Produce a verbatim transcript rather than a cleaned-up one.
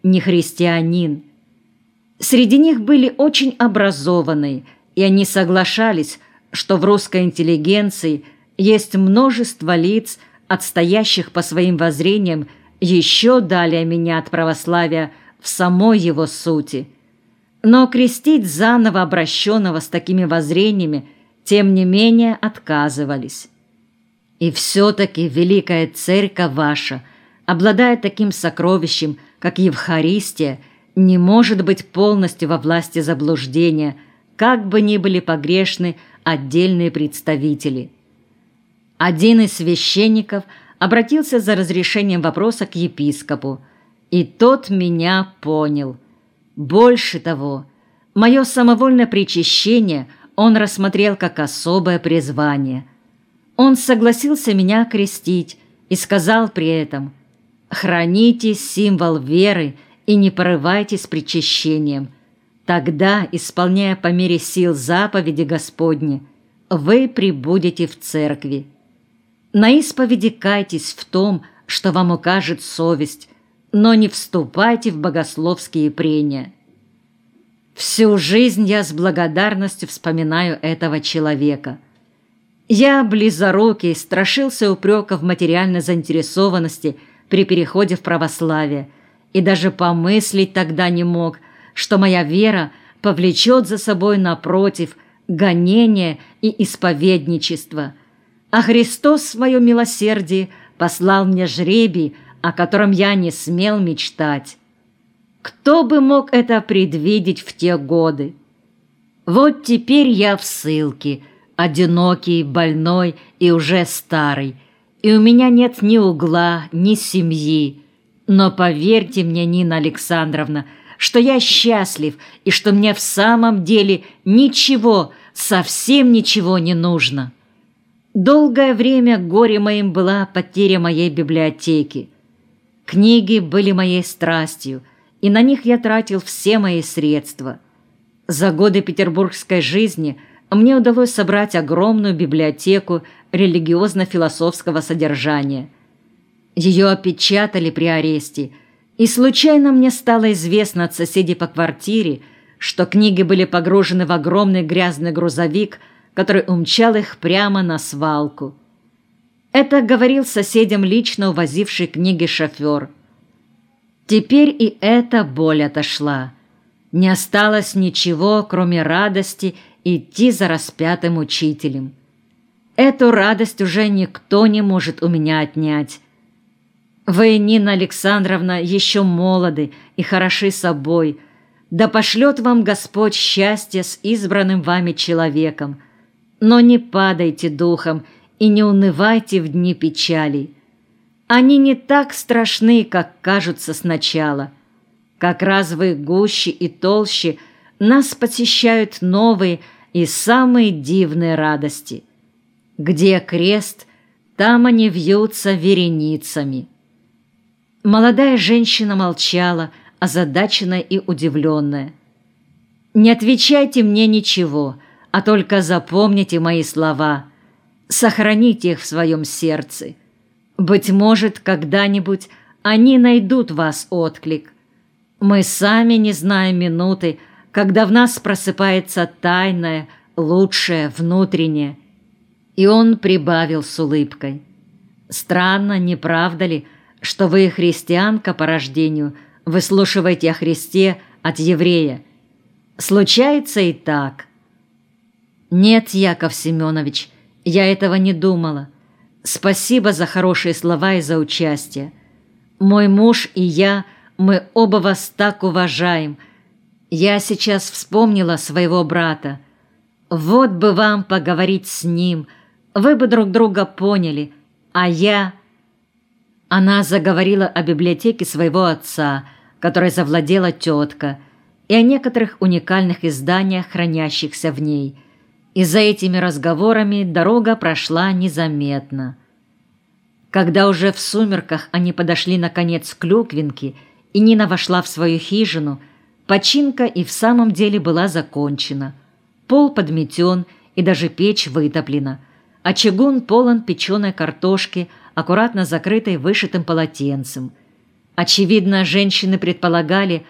не христианин. Среди них были очень образованные, и они соглашались, что в русской интеллигенции есть множество лиц, отстоящих по своим воззрениям еще далее меня от православия в самой его сути. Но крестить заново обращенного с такими воззрениями тем не менее отказывались. И все-таки Великая Церковь ваша, обладая таким сокровищем, как Евхаристия, не может быть полностью во власти заблуждения, как бы ни были погрешны отдельные представители. Один из священников обратился за разрешением вопроса к епископу, и тот меня понял. Больше того, мое самовольное причащение он рассмотрел как особое призвание. Он согласился меня крестить и сказал при этом: «Храните символ веры и не порывайтесь с причащением. Тогда, исполняя по мере сил заповеди Господни, вы пребудете в церкви. На исповеди кайтесь в том, что вам укажет совесть, но не вступайте в богословские прения». Всю жизнь я с благодарностью вспоминаю этого человека. Я, близорукий, страшился упреков материальной заинтересованности при переходе в православие, и даже помыслить тогда не мог, что моя вера повлечет за собой, напротив, гонение и исповедничество. А Христос в своем милосердии послал мне жребий, о котором я не смел мечтать. Кто бы мог это предвидеть в те годы? Вот теперь я в ссылке, одинокий, больной и уже старый, и у меня нет ни угла, ни семьи. Но поверьте мне, Нина Александровна, что я счастлив и что мне в самом деле ничего, совсем ничего не нужно. Долгое время горе моим была потеря моей библиотеки. Книги были моей страстью, и на них я тратил все мои средства. За годы петербургской жизни мне удалось собрать огромную библиотеку религиозно-философского содержания. Ее опечатали при аресте, и случайно мне стало известно от соседей по квартире, что книги были погружены в огромный грязный грузовик, который умчал их прямо на свалку. Это говорил соседям лично увозивший книги шофер. Теперь и эта боль отошла. Не осталось ничего, кроме радости идти за распятым учителем. Эту радость уже никто не может у меня отнять. Вы, Нина Александровна, еще молоды и хороши собой. Да пошлет вам Господь счастье с избранным вами человеком. Но не падайте духом и не унывайте в дни печали. Они не так страшны, как кажутся сначала. Как раз в их гуще и толще нас посещают новые и самые дивные радости. Где крест, там они вьются вереницами. Молодая женщина молчала, озадаченная и удивленная. «Не отвечайте мне ничего, а только запомните мои слова, сохраните их в своем сердце. Быть может, когда-нибудь они найдут в вас отклик. Мы сами не знаем минуты, когда в нас просыпается тайное, лучшее, внутреннее». И он прибавил с улыбкой: «Странно, не правда ли, что вы, христианка по рождению, выслушиваете о Христе от еврея? Случается и так». «Нет, Яков Семенович, я этого не думала. Спасибо за хорошие слова и за участие. Мой муж и я, мы оба вас так уважаем. Я сейчас вспомнила своего брата. Вот бы вам поговорить с ним, вы бы друг друга поняли, а я...» Она заговорила о библиотеке своего отца, которой завладела тетка, и о некоторых уникальных изданиях, хранящихся в ней. И за этими разговорами дорога прошла незаметно. Когда уже в сумерках они подошли наконец к Клюквинке, и Нина вошла в свою хижину, починка и в самом деле была закончена. Пол подметен и даже печь вытоплена, а чугун полон печеной картошки, аккуратно закрытой вышитым полотенцем. Очевидно, женщины предполагали,